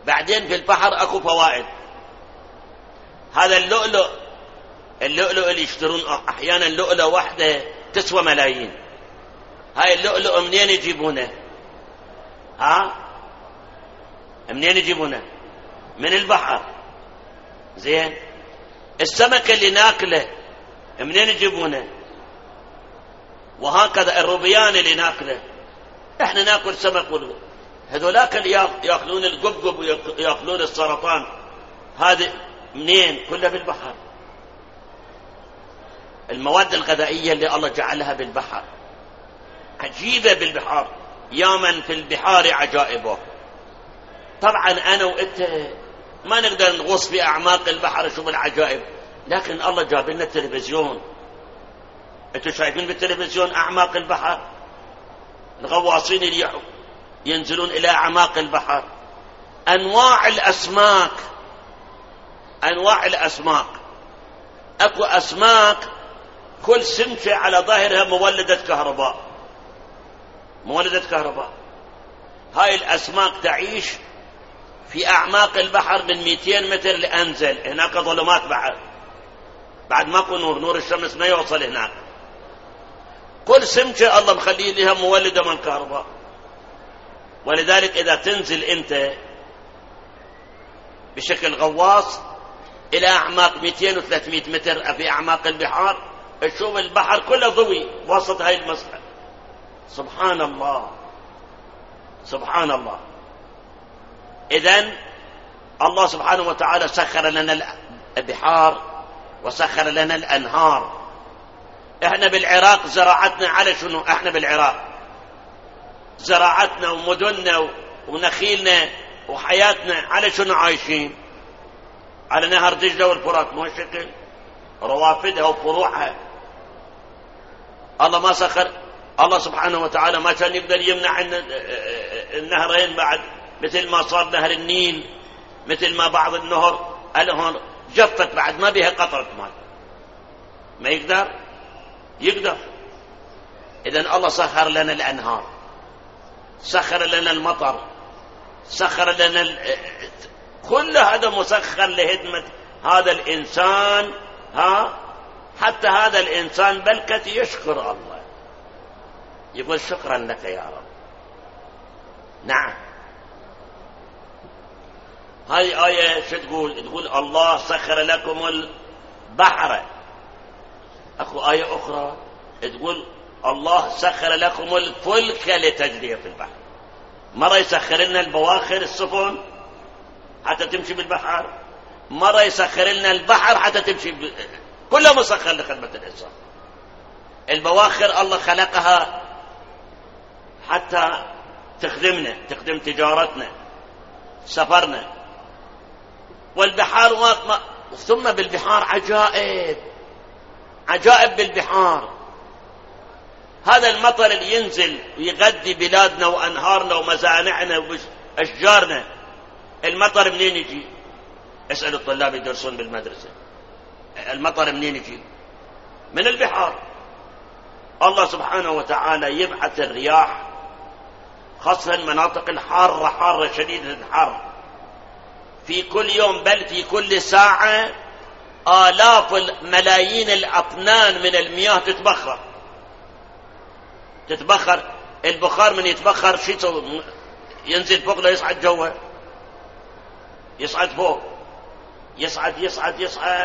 بعدين في البحر اكو فوائد. هذا اللؤلؤ اللي يشترون احيانا لؤلؤة واحدة تسوى ملايين. هاي اللؤلؤ منين يجيبونه؟ منين يجيبونه؟ من البحر. زين، السمك اللي ناكله منين يجيبونه؟ وهكذا الروبيان اللي ناكله. احنا ناكل سمك، هذولاك اللي ياكلون القبقب وياكلون السرطان، هذه منين؟ كلها بالبحر. المواد الغذائية اللي الله جعلها بالبحر عجيبة بالبحار. يا من في البحار عجائبه. طبعا أنا وإنت ما نقدر نغوص في أعماق البحر نشوف العجائب، لكن الله جاب لنا التلفزيون. أنتوا شايفين بالتلفزيون أعماق البحر؟ الغواصين اللي ينزلون إلى أعماق البحر. أنواع الأسماك، أنواع الأسماك. أكو أسماك كل سمكة على ظاهرها مولدة كهرباء، مولدة كهرباء. هاي الأسماك تعيش في أعماق البحر من 200 متر لأنزل. هناك ظلمات بعد ماكو نور الشمس ما يوصل هناك. كل سمكة الله مخليه لها مولدة من كهرباء. ولذلك إذا تنزل أنت بشكل غواص إلى أعماق 200 و300 متر في أعماق البحار، تشوف البحر كله ضوي وسط هاي المسحة. سبحان الله، سبحان الله. إذن الله سبحانه وتعالى سخر لنا البحار وسخر لنا الأنهار. احنا بالعراق زراعتنا على شنو؟ احنا بالعراق زراعتنا ومدننا ونخيلنا وحياتنا على شنو عايشين؟ على نهر دجلة والفرات، مو شكل روافدها وفروعها. الله ما سخر، الله سبحانه وتعالى ما كان يقدر يمنع النهرين بعد، مثل ما صار نهر النيل، مثل ما بعض النهر جفت بعد ما بها قطرة ماء. ما يقدر. إذن الله سخر لنا الأنهار، سخر لنا المطر، سخر لنا كل هذا مسخر لهدمة هذا الإنسان. حتى هذا الإنسان بلكة يشكر الله، يقول شكرا لك يا رب. نعم، هاي آية شو تقول الله سخر لكم البحر. أكو آية أخرى تقول الله سخر لكم الفلك لتجري في البحر. مرة يسخر لنا البواخر السفن حتى تمشي بالبحر، مرة يسخر لنا البحر حتى تمشي كلها مسخر لخدمة الإنسان. البواخر الله خلقها حتى تخدمنا، تخدم تجارتنا، سفرنا. والبحار ثم بالبحار عجائب بالبحار. هذا المطر اللي ينزل ويغذي بلادنا وأنهارنا ومزارعنا وأشجارنا، المطر منين يجي؟ اسأل الطلاب يدرسون بالمدرسة، المطر منين يجي؟ من البحار. الله سبحانه وتعالى يبعث الرياح، خاصة المناطق الحارة، حارة شديدة الحر، في كل يوم بل في كل ساعة آلاف ملايين الأطنان من المياه تتبخر. البخار من يتبخر شو يسوي؟ ينزل فوق لا يصعد جوا، يصعد فوق، يصعد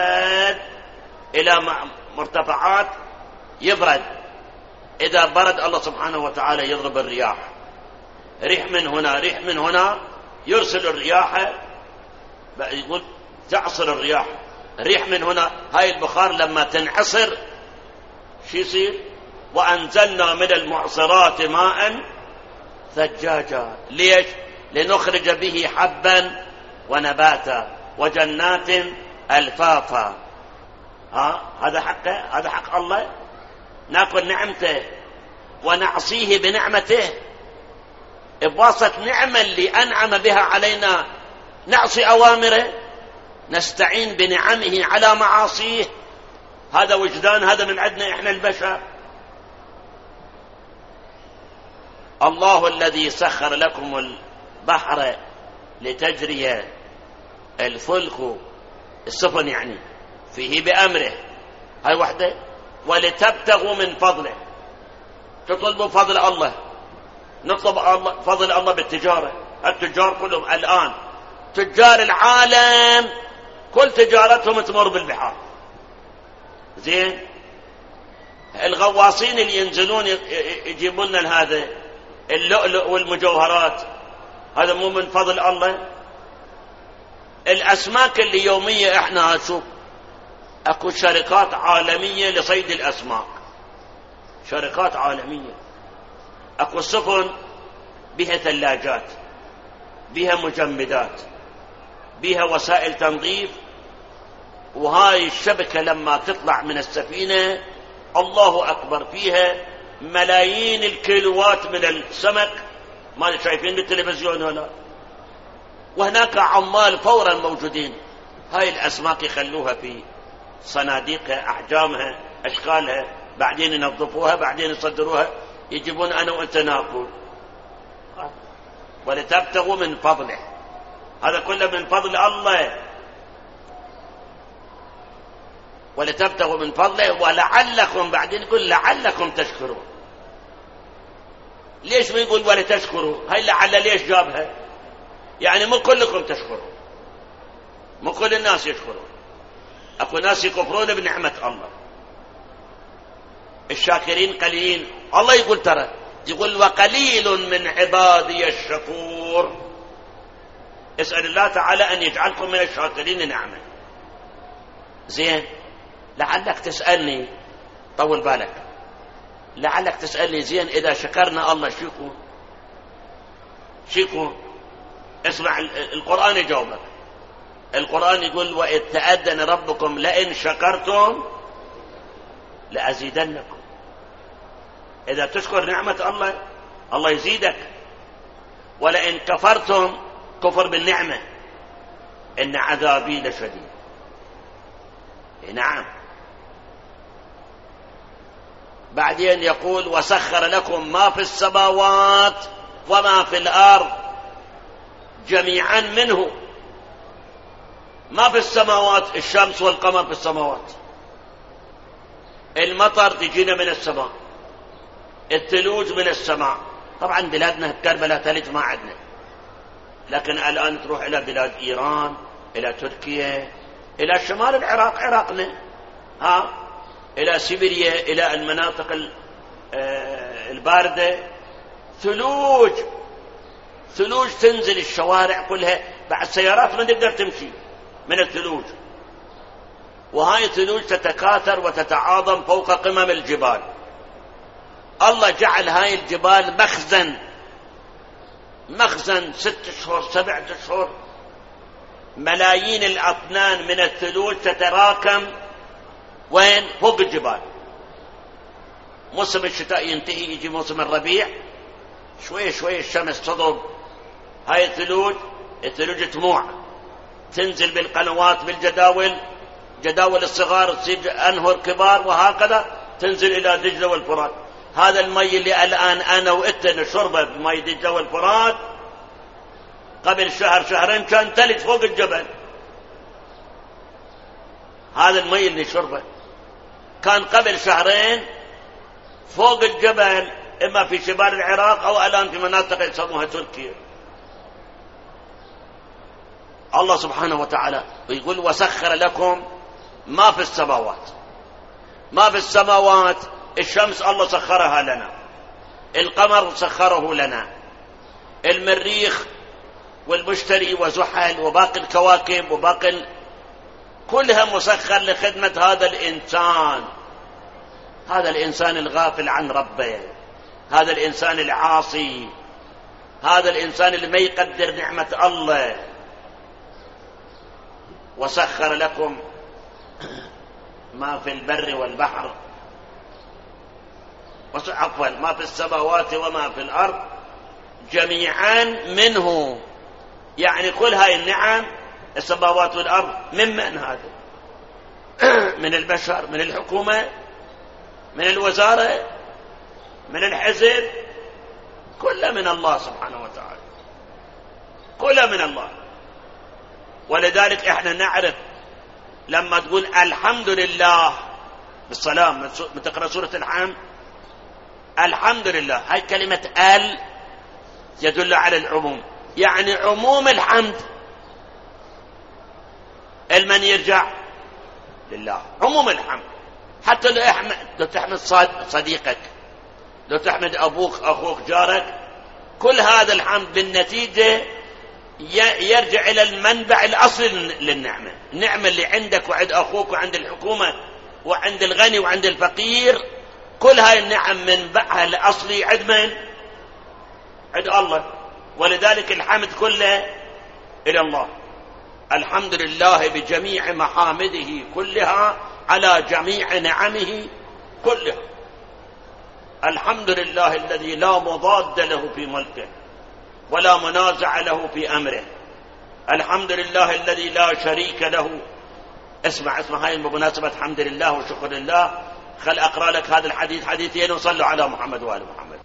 إلى مرتفعات يبرد. إذا برد الله سبحانه وتعالى يضرب الرياح، ريح من هنا ريح من هنا، يرسل الرياح، يقول تعصر الرياح، ريح من هنا. هاي البخار لما تنعصر شو يصير؟ وأنزلنا من المعصرات ماء ثجاجا. ليش؟ لنخرج به حبا ونباتا وجنات ألفافا. هذا حق الله. ناكل نعمته ونعصيه بنعمته، بواسطة نعمة اللي أنعم بها علينا نعصي أوامره، نستعين بنعمه على معاصيه. هذا وجدان، هذا من عندنا إحنا البشر. الله الذي سخر لكم البحر لتجري الفلك السفن يعني فيه بأمره، هاي وحدة. ولتبتغوا من فضله، تطلبوا فضل الله، نطلب فضل الله بالتجارة. التجار كلهم الآن تجار العالم كل تجارتهم تمر بالبحار، زين. الغواصين اللي ينزلون يجيبون لنا هذا اللؤلؤ والمجوهرات، هذا مو من فضل الله؟ الأسماك اللي يومية احنا نشوف اكو شركات عالمية لصيد الأسماك، شركات عالمية، اكو سفن بها ثلاجات، بها مجمدات، بها وسائل تنظيف. وهاي الشبكة لما تطلع من السفينة الله أكبر فيها ملايين الكيلوات من السمك، ما شايفين بالتلفزيون ولا؟ وهناك عمال فورا موجودين، هاي الأسماك يخلوها في صناديقها، أحجامها، أشكالها، بعدين ينظفوها، بعدين يصدروها، يجيبون أنا وأنت ناكل. ولتبتغوا من فضله، هذا كله من فضل الله. ولتبتغوا من فضله ولعلكم، بعدين يقول لعلكم تشكرون. ليش ما يقول ولتشكروا؟ هاي لعل ليش جابها؟ يعني مو كلكم تشكرون، مو كل الناس يشكرون، اكو ناس يكفرون بنعمة الله. الشاكرين قليلين، الله يقول ترى، يقول وقليل من عبادي الشكور. اسأل الله تعالى أن يجعلكم من الشاكرين نعمة. زين، لعلك تسألني، طول بالك، لعلك تسألني زين إذا شكرنا الله شيكو اسمع القرآن يجاوبك. القرآن يقول وإذ تأذن ربكم لئن شكرتم لأزيدنكم. إذا تشكر نعمة الله الله يزيدك، ولئن كفرتم، كفر بالنعمة، إن عذابي لشديد. نعم. بعدين يقول وسخر لكم ما في السماوات وما في الأرض جميعا منه. ما في السماوات الشمس والقمر في السماوات، المطر تجينا من السماء، الثلوج من السماء. طبعا بلادنا كربلاء ثلج ما عندنا، لكن الآن تروح إلى بلاد إيران، إلى تركيا، إلى شمال العراق، عراقنا، إلى سيبيريا، إلى المناطق الباردة، ثلوج تنزل الشوارع كلها، بعد السيارات ما تقدر تمشي من الثلوج. وهاي الثلوج تتكاثر وتتعاظم فوق قمم الجبال. الله جعل هاي الجبال مخزن 6 أشهر 7 أشهر، ملايين الأطنان من الثلوج تتراكم وين؟ فوق الجبال. موسم الشتاء ينتهي، يجي موسم الربيع، شوية شوية الشمس تضرب هاي الثلوج تموع، تنزل بالقنوات بالجداول، جداول الصغار تصير أنهر كبار، وهكذا تنزل إلى دجلة والفرات. هذا المي اللي الآن أنا وإنت نشربه بمي دجلة والفرات، قبل شهر شهرين كان ثلج فوق الجبل. هذا المي اللي نشربه كان قبل شهرين فوق الجبل، إما في شمال العراق أو الآن في مناطق يسموها تركيا. الله سبحانه وتعالى يقول وسخر لكم ما في السماوات. ما في السماوات، الشمس الله سخرها لنا، القمر سخره لنا، المريخ والمشتري وزحل وباقي الكواكب وباقي كلها مسخر لخدمة هذا الإنسان الغافل عن ربه، هذا الإنسان العاصي، هذا الإنسان اللي ما يقدر نعمة الله. وسخر لكم ما في البر والبحر، عفوا ما في السماوات وما في الأرض جميعا منه. يعني كل هاي النعم السماوات والأرض من هذا؟ من البشر، من الحكومة، من الوزارة، من الحزب، كله من الله سبحانه وتعالى. كلها من الله. ولذلك احنا نعرف لما تقول الحمد لله بالصلاة من تقرأ سورة الحمد، الحمد لله، هاي كلمة يدل على العموم، يعني عموم الحمد المن يرجع لله، عموم الحمد. حتى لو تحمد صديقك، لو تحمد أبوك أخوك جارك، كل هذا الحمد بالنتيجة يرجع إلى المنبع الأصلي للنعمة. النعمة اللي عندك وعند أخوك وعند الحكومة وعند الغني وعند الفقير، كل هاي النعم منبعها الأصلي عند من؟ عند الله. ولذلك الحمد كله إلى الله. الحمد لله بجميع محامده كلها على جميع نعمه كلها. الحمد لله الذي لا مضاد له في ملكه ولا منازع له في أمره. الحمد لله الذي لا شريك له. اسمع هاي بمناسبة حمد لله وشكر لله، خل أقرأ لك هذا الحديث حديثين وصلوا على محمد وآل محمد.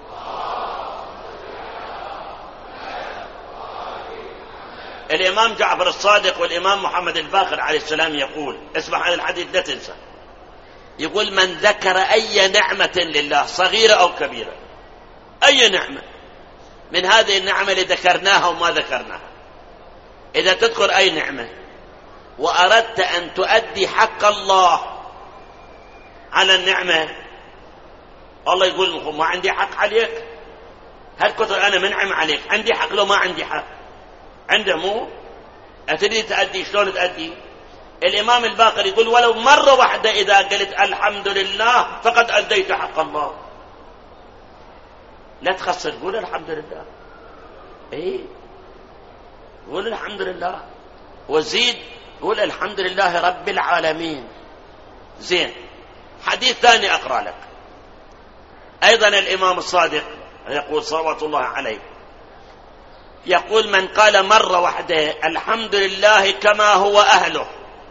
الإمام جعفر الصادق والإمام محمد الباقر عليه السلام يقول، اسمع هذا الحديث لا تنسى، يقول: من ذكر أي نعمة لله صغيرة أو كبيرة، أي نعمة من هذه النعمة اللي ذكرناها وما ذكرناها، إذا تذكر أي نعمة وأردت أن تؤدي حق الله على النعمة، الله يقول: ما عندي حق عليك، هل كثر أنا منعم عليك، عندي حق لو ما عندي حق؟ عنده مو أتريد تأدي، شلون تأدي؟ الإمام الباقر يقول: ولو مرة واحدة إذا قلت الحمد لله فقد أديت حق الله. لا تخسر، قول الحمد لله. إيه، قول الحمد لله وزيد، قول الحمد لله رب العالمين. زين، حديث ثاني أقرأ لك أيضا الإمام الصادق يقول صلوات الله عليه، يقول: من قال مرة واحدة الحمد لله كما هو أهله،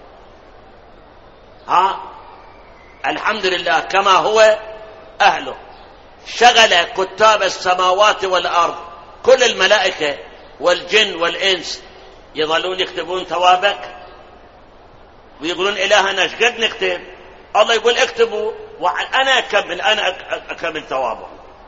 الحمد لله كما هو أهله، شغل كتاب السماوات والأرض، كل الملائكة والجن والإنس يظلون يكتبون ثوابك ويقولون إلهنا ايش قد نكتب؟ الله يقول: اكتبوا وأنا أكمل ثوابه.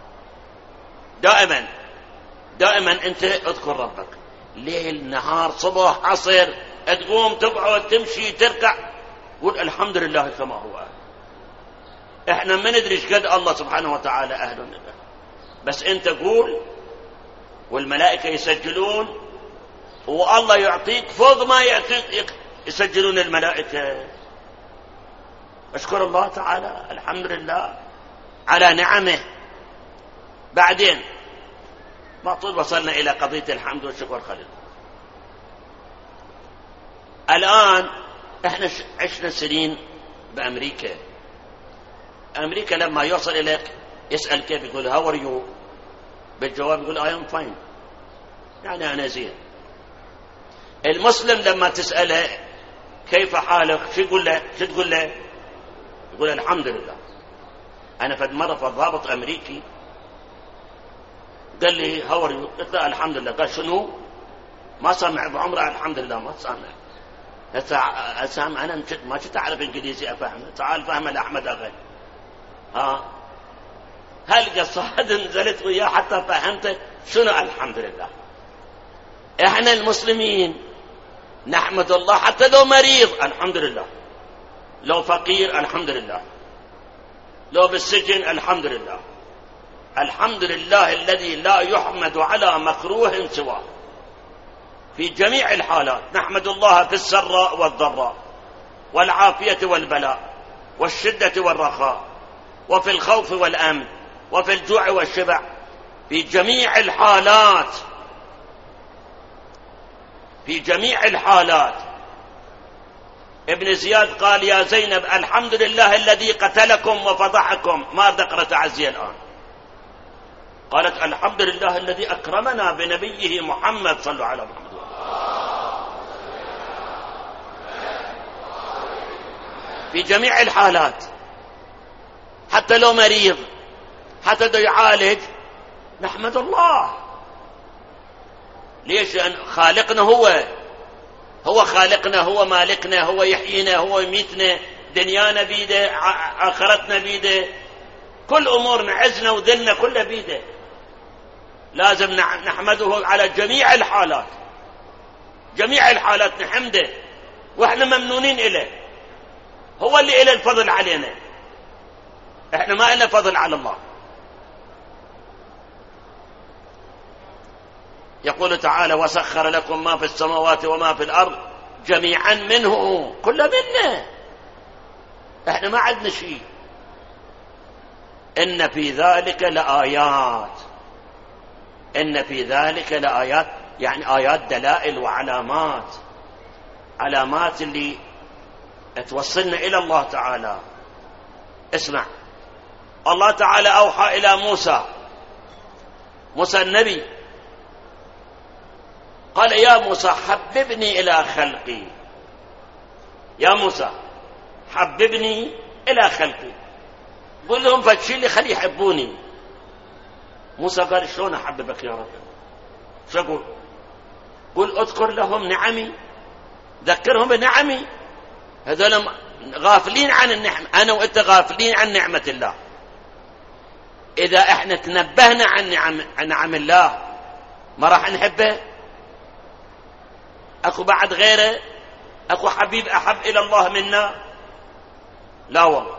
دائما أنت اذكر ربك، ليل نهار صبح عصر، تقوم تقعد تمشي تركع، قول الحمد لله كما هو أهل. احنا ما ندري ايش قد الله سبحانه وتعالى أهل لله، بس انت قول والملائكة يسجلون، والله يعطيك فوق ما يعطيك يسجلون الملائكة. اشكر الله تعالى، الحمد لله على نعمه. بعدين ما طول وصلنا إلى قضية الحمد والشكر خليل. الآن احنا عشنا سنين بأمريكا. أمريكا لما يوصل إليك يسأل كيف، يقول how are you، بالجواب يقول I am fine، يعني أنا زين. المسلم لما تسأله كيف حالك، شو تقول له؟ يقول الحمد لله. أنا فد مرة فالضابط أمريكي قال لي how are you، قلت له الحمد لله. قال شنو؟ ما سامع بعمره الحمد لله، ما سامع. أسامع أنا ما كنت أعرف إنجليزي أفهمه، تعال فهم لأحمد أغني. هل قصاد نزلت وياه حتى فهمت شنو الحمد لله. احنا المسلمين نحمد الله حتى لو مريض الحمد لله، لو فقير الحمد لله، لو بالسجن الحمد لله. الحمد لله الذي لا يحمد على مكروه سواه. في جميع الحالات نحمد الله، في السراء والضراء، والعافية والبلاء، والشدة والرخاء، وفي الخوف والأمن، وفي الجوع والشبع، في جميع الحالات، في جميع الحالات. ابن زياد قال: يا زينب الحمد لله الذي قتلكم وفضحكم. ما ذكر تعزية الآن، قالت الحمد لله الذي أكرمنا بنبيه محمد. صلوا على محمد. في جميع الحالات، حتى لو مريض، حتى لو يعالج، نحمد الله. ليش؟ لأن خالقنا هو خالقنا، هو مالكنا، هو يحيينا، هو يميتنا، دنيانا بيده، آخرتنا بيده، كل أمورنا عزنا وذلنا كله بيده. لازم نحمده على جميع الحالات، جميع الحالات نحمده، وإحنا ممنونين إليه. هو اللي إله الفضل علينا، إحنا ما إلنا فضل على الله. يقول تعالى: وسخر لكم ما في السماوات وما في الأرض جميعا منه، كله منا، إحنا ما عندنا شيء. إن في ذلك لآيات، إن في ذلك لآيات، يعني آيات دلائل وعلامات، علامات اللي توصلنا إلى الله تعالى. اسمع، الله تعالى أوحى إلى موسى النبي، قال: يا موسى حببني إلى خلقي، يا موسى حببني إلى خلقي، قل لهم فتشي لي خلي يحبوني. موسى قال: شلون أحببك يا رب؟ شو أقول؟ قل أذكر لهم نعمي، ذكرهم بنعمي. هذول غافلين عن النعمة، أنا وإنت غافلين عن نعمة الله. إذا إحنا تنبهنا عن نعم الله ما راح نحبه. أكو بعد غيره؟ أكو حبيب أحب إلى الله منا؟ لا والله.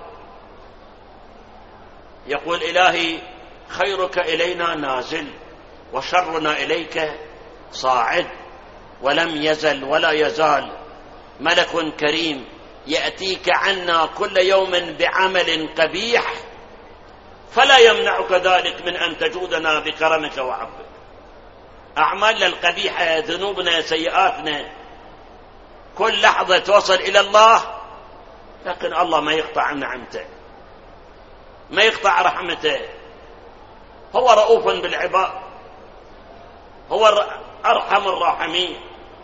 يقول: إلهي خيرك إلينا نازل وشرنا إليك صاعد، ولم يزل ولا يزال ملك كريم يأتيك عنا كل يوم بعمل قبيح، فلا يمنعك ذلك من أن تجودنا بكرمك وعفوك. أعمالنا القبيحة، ذنوبنا، سيئاتنا، كل لحظة توصل إلى الله، لكن الله ما يقطع نعمته، ما يقطع رحمته. هو رؤوف بالعباد، هو أرحم الراحمين.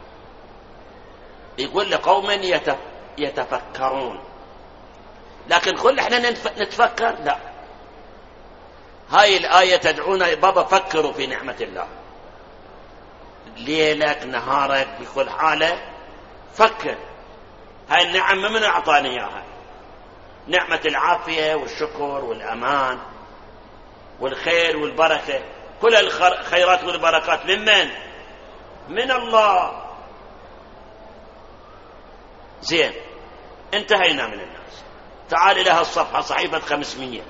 يقول لقوم يتفكرون، لكن كل احنا نتفكر؟ لا. هاي الآية تدعونا: بابا فكروا في نعمة الله، ليلك نهارك بكل حالة فكر. هاي النعم من أعطاني إياها؟ نعمة العافية والشكر والأمان والخير والبركة، كل الخيرات والبركات من الله. زين، انتهينا من الناس. تعال إلى الصفحة، صحيفة 500،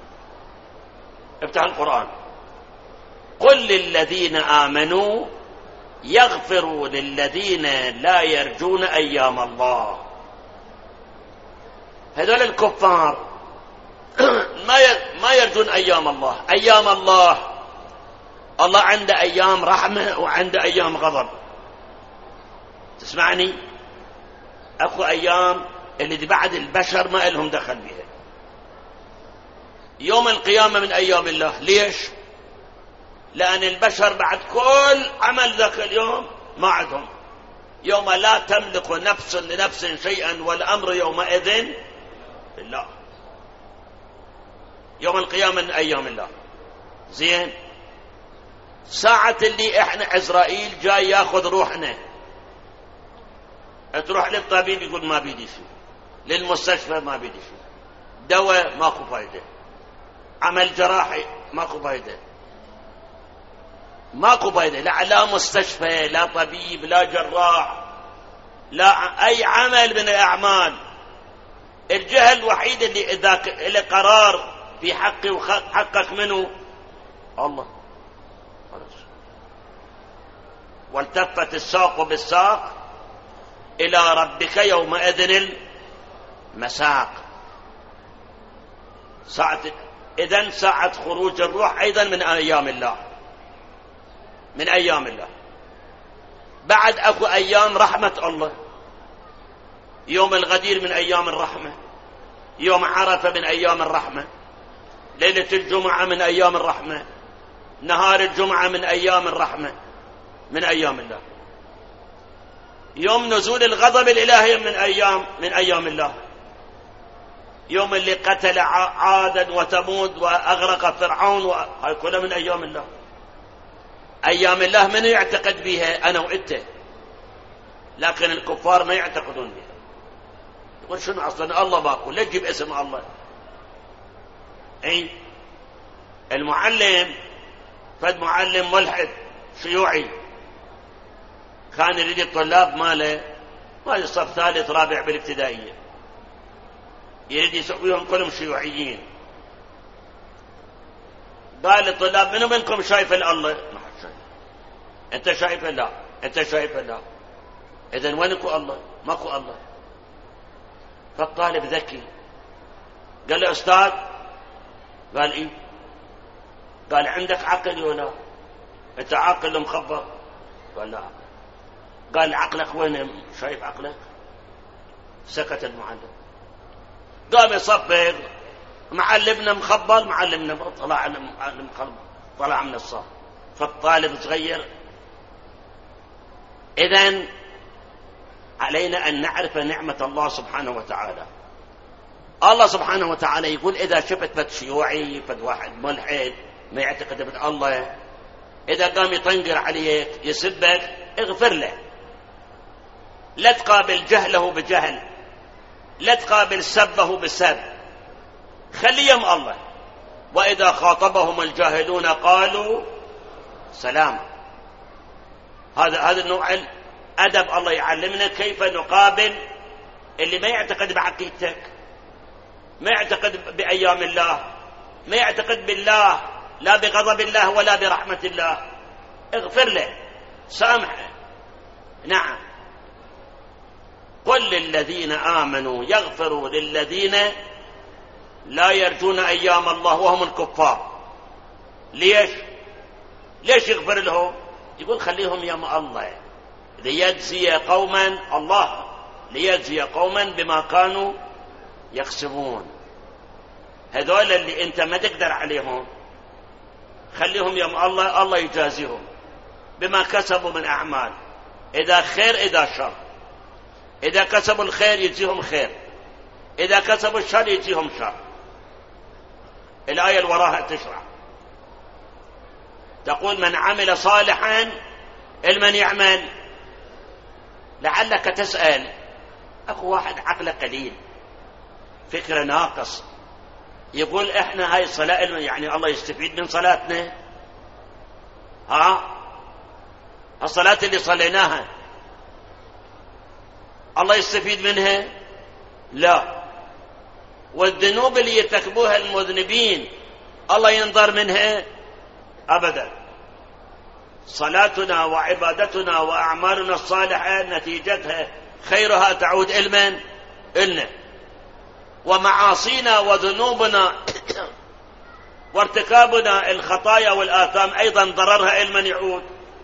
افتح القرآن. قل للذين آمنوا يغفروا للذين لا يرجون أيام الله. هذول الكفار ما يرجون أيام الله. أيام الله عنده أيام رحمة وعنده أيام غضب. تسمعني؟ أكو أيام اللي بعد البشر ما لهم دخل بها. يوم القيامة من أيام الله. ليش؟ لأن البشر بعد كل عمل ذاك اليوم ما عندهم. يوم لا تملك نفس لنفس شيئا والأمر يومئذ لله. يوم القيامة من أيام الله. زين، ساعة اللي احنا عزرائيل جاي ياخذ روحنا، تروح للطبيب يقول ما بيدي شيء، للمستشفى ما بيدي شيء، دواء ماكو فايدة، عمل جراحي ماكو فايدة، ماكو فايدة، لا مستشفى، لا طبيب، لا جراح، لا أي عمل من الأعمال. الجهة الوحيدة اللي إذا له قرار في حقي وحقك منه الله. والتفت الساق بالساق إلى ربك يومئذ المساق. إذن ساعة خروج الروح أيضا من أيام الله، من أيام الله. بعد أكو أيام رحمة الله. يوم الغدير من أيام الرحمة، يوم عرفة من أيام الرحمة، ليلة الجمعة من أيام الرحمة، نهار الجمعة من أيام الرحمة، من أيام الله. يوم نزول الغضب الإلهي من أيام الله. يوم اللي قتل عادا وثمود وأغرق فرعون، هاي كلها من أيام الله. أيام الله من يعتقد بها؟ أنا وإنت، لكن الكفار ما يعتقدون بها. يقول شنو أصلا الله باكو، ليش تجيب اسم الله؟ أي المعلم فد معلم ملحد شيوعي كان يريد الطلاب ماله صف ثالث رابع بالابتدائية، يريد يسويهم كلهم شيوعيين. قال للطلاب منو منكم شايف الله؟ ما حد شايف. انت شايف الله؟ انت شايف الله؟ اذن وينكو الله؟ ماكو الله. فالطالب ذكي قال له استاذ، قال ايه؟ قال عندك عقل ولا؟ انت عاقل مخبر؟ قال لا. قال عقلك وين؟ شايف عقلك؟ سكت المعلم. قام يصفق، معلمنا مخبل، معلمنا طلع من الصف. فالطالب صغير. إذن علينا أن نعرف نعمة الله سبحانه وتعالى. الله سبحانه وتعالى يقول إذا شفت فد شيوعي، فد واحد ملحد ما يعتقد بالله، إذا قام يطنقر عليك يسبك، اغفر له، لا تقابل جهله بجهل، لا تقابل سبه بسب، خليهم الله. وإذا خاطبهم الجاهلون قالوا سلام. هذا النوع الأدب الله يعلمنا كيف نقابل اللي ما يعتقد بعقيدتك، ما يعتقد بأيام الله، ما يعتقد بالله، لا بغضب الله ولا برحمة الله. اغفر له، سامحه. نعم، قل للذين آمنوا يغفروا للذين لا يرجون أيام الله وهم الكفار. ليش يغفر لهم؟ يقول خليهم يوم الله ليجزي قوما، الله ليجزي قوما بما كانوا يكسبون. هذول اللي انت ما تقدر عليهم خليهم يوم الله، الله يجازيهم بما كسبوا من أعمال، إذا خير إذا شر. إذا كسبوا الخير يجزيهم خير، إذا كسبوا الشر يجزيهم شر. الآية اللي وراها تشرح، تقول من عمل صالحا المن يعمل. لعلك تسأل، أخو واحد عقله قليل فكرة ناقص يقول إحنا هاي الصلاة يعني الله يستفيد من صلاتنا؟ الصلاة اللي صليناها الله يستفيد منها؟ لا. والذنوب اللي يرتكبوها المذنبين الله ينظر منها؟ أبدا. صلاتنا وعبادتنا وأعمالنا الصالحة نتيجتها خيرها تعود إلمن؟ إلنا. ومعاصينا وذنوبنا وارتكابنا الخطايا والآثام أيضا ضررها إلمن يعود؟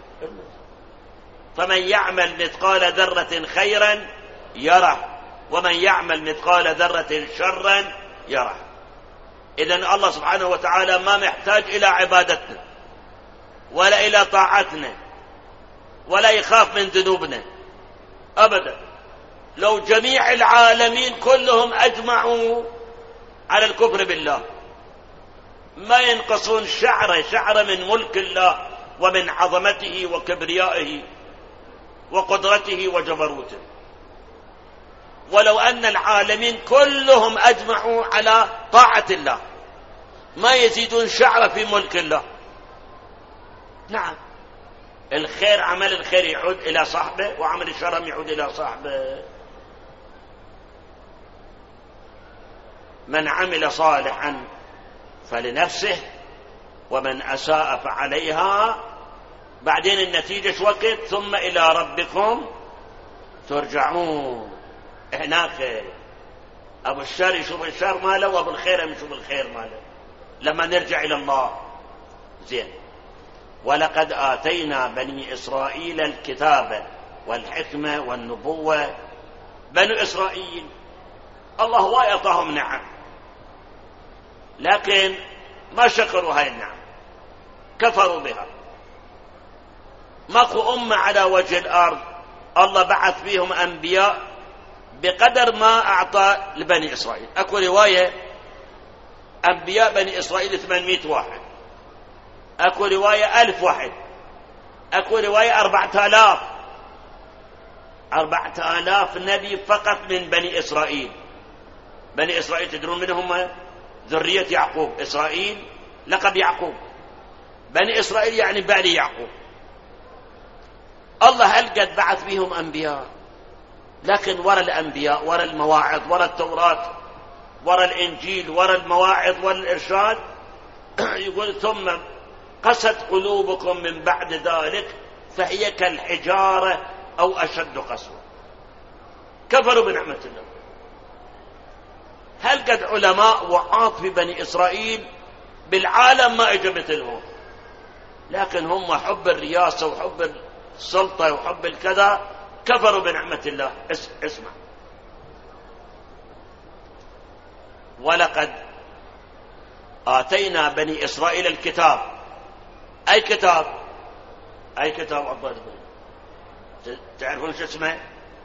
فمن يعمل مثقال ذرة خيرا يره، ومن يعمل مثقال ذرة شرا يره. إذن الله سبحانه وتعالى ما محتاج إلى عبادتنا ولا إلى طاعتنا ولا يخاف من ذنوبنا أبدا. لو جميع العالمين كلهم أجمعوا على الكفر بالله ما ينقصون شعرة من ملك الله ومن عظمته وكبريائه وقدرته وجبروته. ولو أن العالمين كلهم أجمعوا على طاعة الله ما يزيدون شعرة في ملك الله. نعم، الخير، عمل الخير يعود إلى صاحبه، وعمل الشر يعود إلى صاحبه. من عمل صالحا فلنفسه ومن أساء فعليها. بعدين النتيجة شو وقت؟ ثم إلى ربكم ترجعون. هناك أبو الشر يشوف الشر ماله وأبو الخير يشوف الخير ماله لما نرجع إلى الله. زين. ولقد آتينا بني إسرائيل الكتاب والحكمة والنبوة. بنو إسرائيل الله هو أعطاهم نعم، لكن ما شكروا هاي النعم، كفروا بها. ماكو أمة على وجه الأرض الله بعث فيهم أنبياء بقدر ما أعطى لبني إسرائيل. أكو رواية أنبياء بني إسرائيل 800 واحد، أكو رواية 1000 واحد. أكو رواية 4000 نبي فقط من بني إسرائيل. بني إسرائيل تدرون من هم؟ ذرية يعقوب. إسرائيل لقب يعقوب، بني إسرائيل يعني بني يعقوب. الله هل قد بعث بهم أنبياء، لكن وراء الأنبياء، وراء المواعظ، وراء التوراة، وراء الإنجيل، وراء المواعظ والإرشاد يقول ثم قست قلوبكم من بعد ذلك فهي كالحجارة أو أشد قسوة. كفروا بنعمة الله. هل قد علماء وعاظ في بني إسرائيل بالعالم ما إجا مثلهم، لكن هم حب الرياسة وحب السلطة وحب الكذا كفروا بنعمة الله. اسمع، ولقد آتينا بني إسرائيل الكتاب. أي كتاب؟ أي كتاب أفضل؟ تعرفون شو اسمه؟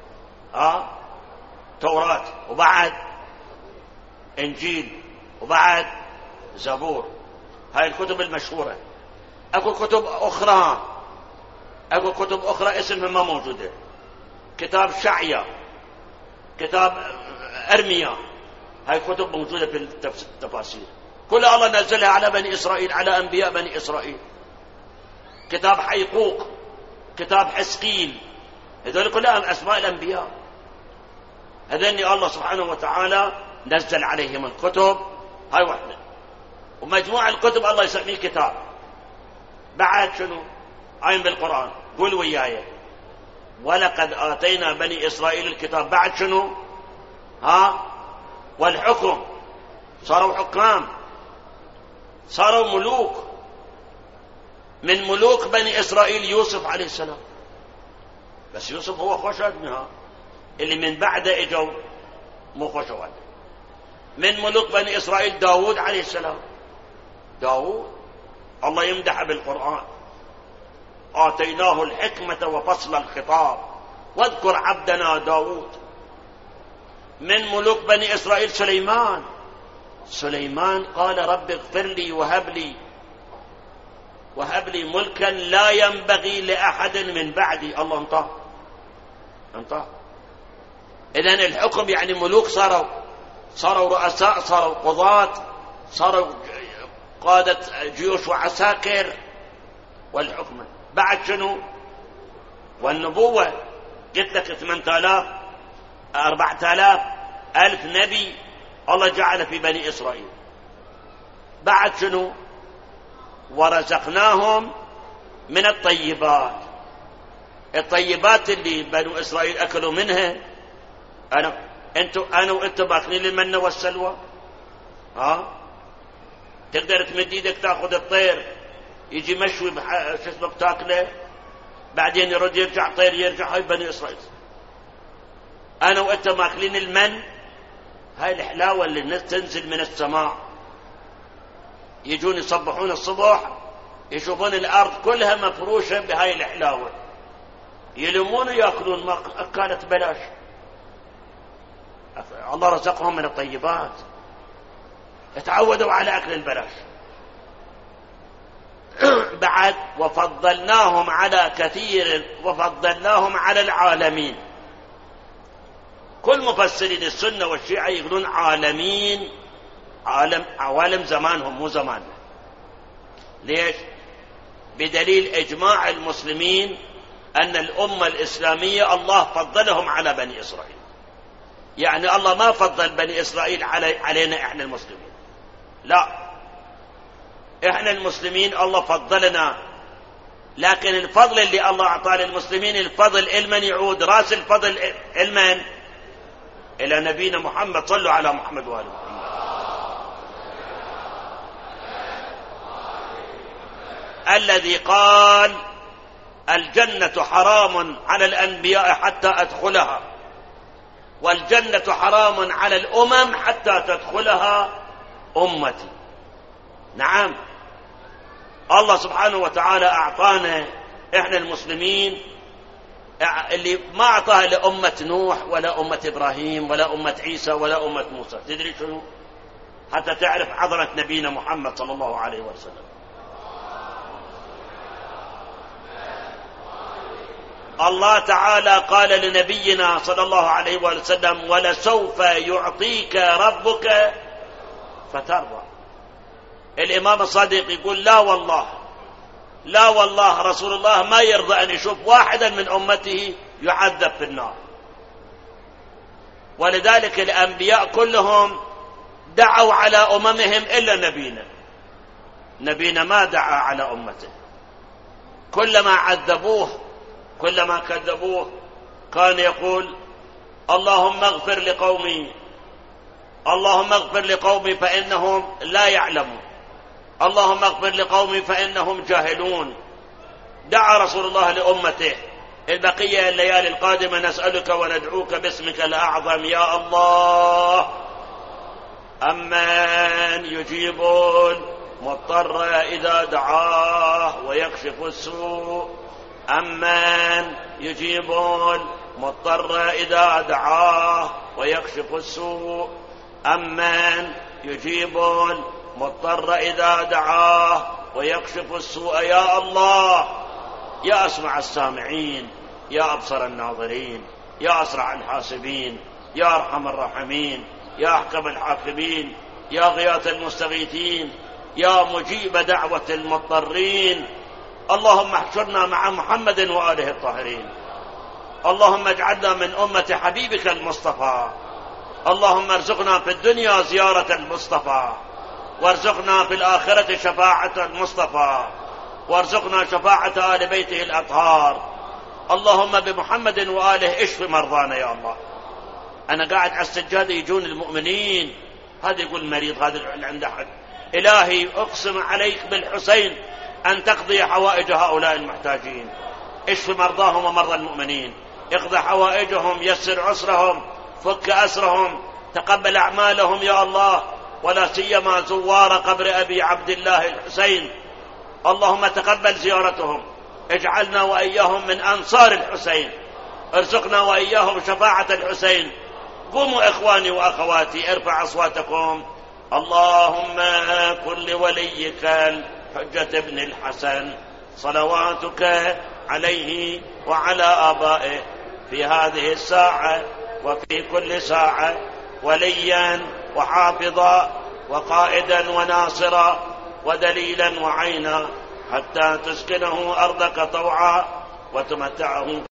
توراة، وبعد إنجيل، وبعد زبور. هاي الكتب المشهورة. أكو كتب أخرى، أكو كتب أخرى اسمها ما موجودة. كتاب شعيا، كتاب أرميا، هاي كتب موجودة في التفاسير. كل الله نزلها على بني إسرائيل، على أنبياء بني إسرائيل. كتاب حيقوق، كتاب حسقيل، هذول كلهم أسماء الأنبياء. هذين الله سبحانه وتعالى نزل عليهم الكتب. هاي واحدة. ومجموع الكتب الله يسميه كتاب. بعد شنو؟ عين بالقرآن. قول وياي، ولقد آتينا بني إسرائيل الكتاب. بعد شنو؟ والحكم. صاروا حكام، صاروا ملوك. من ملوك بني إسرائيل يوسف عليه السلام. بس يوسف هو خوش ادمها، اللي من بعده اجوا مو خوش ادم. من ملوك بني إسرائيل داود عليه السلام. داود الله يمدح بالقرآن، آتيناه الحكمة وفصل الخطاب واذكر عبدنا داود. من ملوك بني إسرائيل سليمان قال رب اغفر لي وهب لي ملكا لا ينبغي لأحد من بعدي. الله انطاه. إذن الحكم يعني ملوك، صاروا رؤساء، صاروا قضاة، صاروا قادة جيوش وعساكر. والحكمة بعد شنو؟ والنبوة. قلت لك 8000 4000 نبي الله جعل في بني إسرائيل. بعد شنو؟ ورزقناهم من الطيبات. الطيبات اللي بنو إسرائيل أكلوا منها. أنا وأنتم باكلين المنة والسلوى. تقدر تمد ايدك تاخذ الطير يجي مشوي شو اسمه بتاكله، بعدين يرد يرجع طير يرجع. هاي بني إسرائيل. أنا وأنت ماكلين المن. هاي الحلاوة اللي الناس تنزل من السماء، يجون يصبحون الصبح يشوفون الأرض كلها مفروشة بهاي الحلاوة، يلمون ويأكلون. ما كانت بلاش. الله رزقهم من الطيبات، اتعودوا على أكل البلاش. بعد وفضلناهم على كثير، وفضلناهم على العالمين. كل مفسرين السنة والشيعة يقولون عالمين، عوالم زمانهم مو زماننا. ليش؟ بدليل إجماع المسلمين أن الأمة الإسلامية الله فضلهم على بني إسرائيل. يعني الله ما فضل بني إسرائيل علينا إحنا المسلمين، لا، إحنا المسلمين الله فضلنا. لكن الفضل اللي الله أعطاه للمسلمين الفضل إلمن يعود؟ رأس الفضل إلمن؟ إلى نبينا محمد. صلوا على محمد وآله محمد. الذي قال الجنة حرام على الأنبياء حتى أدخلها، والجنة حرام على الأمم حتى تدخلها أمتي. نعم، الله سبحانه وتعالى أعطانا إحنا المسلمين اللي ما أعطاها لأمة نوح ولا أمة إبراهيم ولا أمة عيسى ولا أمة موسى. تدري شنو؟ حتى تعرف عظمة نبينا محمد صلى الله عليه وسلم. الله تعالى قال لنبينا صلى الله عليه وسلم: ولسوف يعطيك ربك فترضى. الإمام الصادق يقول: لا والله، لا والله رسول الله ما يرضى أن يشوف واحدا من أمته يعذب في النار. ولذلك الأنبياء كلهم دعوا على أممهم إلا نبينا. نبينا ما دعا على أمته، كلما عذبوه كلما كذبوه كان يقول: اللهم اغفر لقومي، اللهم اغفر لقومي فإنهم لا يعلمون، اللهم اغفر لقومي فإنهم جاهلون. دعا رسول الله لأمته. البقية الليالي القادمة نسألك وندعوك باسمك الأعظم يا الله: أمن يجيب المضطر إذا دعاه ويكشف السوء، أمن يجيب المضطر إذا دعاه ويكشف السوء، أمن يجيب المضطر إذا دعاه ويكشف السوء. يا الله، يا أسمع السامعين، يا أبصر الناظرين، يا أسرع الحاسبين، يا أرحم الراحمين، يا أحكم الحاكمين، يا غياث المستغيثين، يا مجيب دعوة المضطرين. اللهم احشرنا مع محمد وآله الطاهرين. اللهم اجعلنا من أمة حبيبك المصطفى. اللهم ارزقنا في الدنيا زيارة المصطفى، وارزقنا في الآخرة شفاعة المصطفى، وارزقنا شفاعة آل بيته الأطهار. اللهم بمحمد وآله اشف مرضانا يا الله. أنا قاعد على السجادة يجون المؤمنين، هذا يقول مريض، هذا اللي عنده حد. إلهي أقسم عليك بالحسين أن تقضي حوائج هؤلاء المحتاجين، اشف مرضاهم ومرضى المؤمنين، اقضي حوائجهم، يسر عسرهم، فك أسرهم، تقبل أعمالهم يا الله، ولا سيما زوار قبر أبي عبد الله الحسين. اللهم تقبل زيارتهم، اجعلنا وإياهم من أنصار الحسين، ارزقنا وإياهم شفاعة الحسين. قوموا إخواني وأخواتي، ارفع أصواتكم. اللهم كن لوليك الحجة ابن الحسن صلواتك عليه وعلى آبائه في هذه الساعة وفي كل ساعة وليا وحافظا وقائدا وناصرا ودليلا وعينا، حتى تسكنه أرضك طوعا وتمتعه